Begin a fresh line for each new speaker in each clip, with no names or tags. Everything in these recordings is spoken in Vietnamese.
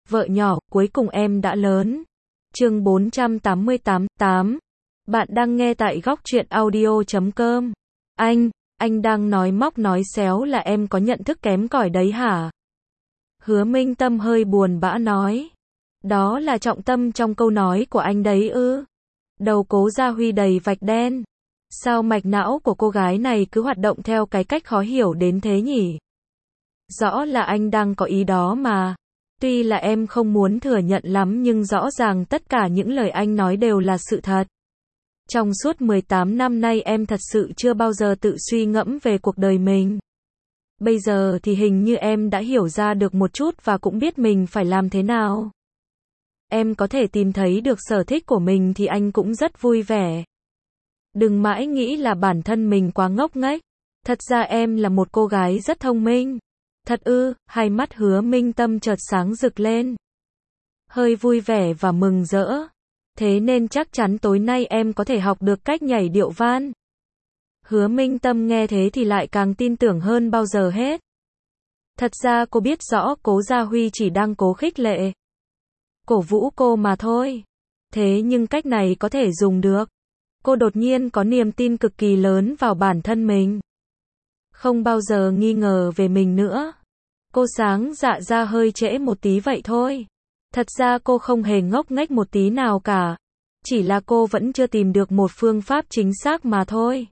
Vợ nhỏ, cuối cùng em đã lớn. Chương 488, bạn đang nghe tại góc truyện audio.com. Anh đang nói móc nói xéo là em có nhận thức kém cỏi đấy hả? Hứa Minh Tâm hơi buồn bã nói. Đó là trọng tâm trong câu nói của anh đấy ư? Đầu Cố Gia Huy đầy vạch đen. Sao mạch não của cô gái này cứ hoạt động theo cái cách khó hiểu đến thế nhỉ? Rõ là anh đang có ý đó mà. Tuy là em không muốn thừa nhận lắm nhưng rõ ràng tất cả những lời anh nói đều là sự thật. Trong suốt 18 năm nay em thật sự chưa bao giờ tự suy ngẫm về cuộc đời mình. Bây giờ thì hình như em đã hiểu ra được một chút và cũng biết mình phải làm thế nào. Em có thể tìm thấy được sở thích của mình thì anh cũng rất vui vẻ. Đừng mãi nghĩ là bản thân mình quá ngốc nghếch. Thật ra em là một cô gái rất thông minh. Thật ư? Hai mắt Hứa Minh Tâm chợt sáng rực lên. Hơi vui vẻ và mừng rỡ. Thế nên chắc chắn tối nay em có thể học được cách nhảy điệu van. Hứa Minh Tâm nghe thế thì lại càng tin tưởng hơn bao giờ hết. Thật ra cô biết rõ Cố Gia Huy chỉ đang cố khích lệ, cổ vũ cô mà thôi. Thế nhưng cách này có thể dùng được. Cô đột nhiên có niềm tin cực kỳ lớn vào bản thân mình. Không bao giờ nghi ngờ về mình nữa. Cô sáng dạ ra hơi trễ một tí vậy thôi. Thật ra cô không hề ngốc nghếch một tí nào cả. Chỉ là cô vẫn chưa tìm được một phương pháp chính xác mà thôi.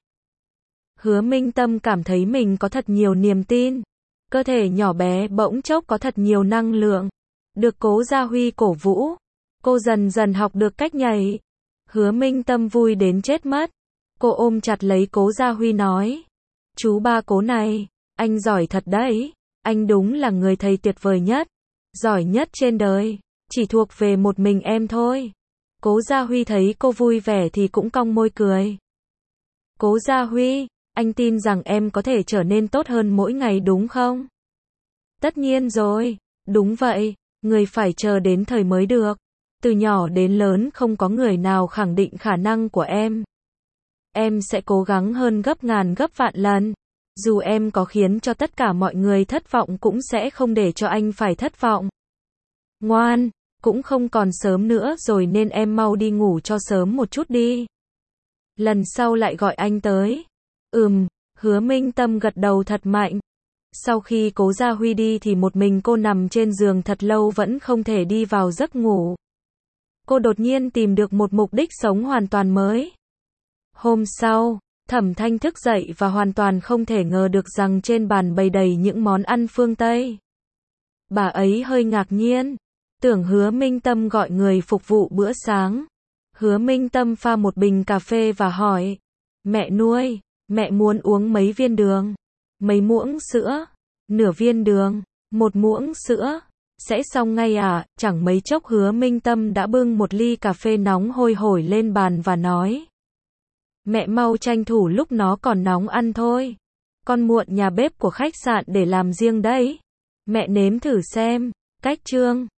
Hứa Minh Tâm cảm thấy mình có thật nhiều niềm tin. Cơ thể nhỏ bé bỗng chốc có thật nhiều năng lượng. Được Cố Gia Huy cổ vũ, cô dần dần học được cách nhảy. Hứa Minh Tâm vui đến chết mất. Cô ôm chặt lấy Cố Gia Huy nói. Chú ba Cố này, anh giỏi thật đấy. Anh đúng là người thầy tuyệt vời nhất, giỏi nhất trên đời. Chỉ thuộc về một mình em thôi. Cố Gia Huy thấy cô vui vẻ thì cũng cong môi cười. Cố Gia Huy, anh tin rằng em có thể trở nên tốt hơn mỗi ngày đúng không? Tất nhiên rồi, đúng vậy, người phải chờ đến thời mới được. Từ nhỏ đến lớn không có người nào khẳng định khả năng của em. Em sẽ cố gắng hơn gấp ngàn gấp vạn lần. Dù em có khiến cho tất cả mọi người thất vọng cũng sẽ không để cho anh phải thất vọng. Ngoan, cũng không còn sớm nữa rồi nên em mau đi ngủ cho sớm một chút đi. Lần sau lại gọi anh tới. Hứa Minh Tâm gật đầu thật mạnh. Sau khi Cố Gia Huy đi thì một mình cô nằm trên giường thật lâu vẫn không thể đi vào giấc ngủ. Cô đột nhiên tìm được một mục đích sống hoàn toàn mới. Hôm sau, Thẩm Thanh thức dậy và hoàn toàn không thể ngờ được rằng trên bàn bày đầy những món ăn phương Tây. Bà ấy hơi ngạc nhiên, tưởng Hứa Minh Tâm gọi người phục vụ bữa sáng. Hứa Minh Tâm pha một bình cà phê và hỏi, mẹ nuôi, mẹ muốn uống mấy viên đường? Mấy muỗng sữa? Nửa viên đường? Một muỗng sữa? Sẽ xong ngay à? Chẳng mấy chốc Hứa Minh Tâm đã bưng một ly cà phê nóng hôi hổi lên bàn và nói. Mẹ mau tranh thủ lúc nó còn nóng ăn thôi. Con muộn nhà bếp của khách sạn để làm riêng đấy. Mẹ nếm thử xem. Cách chương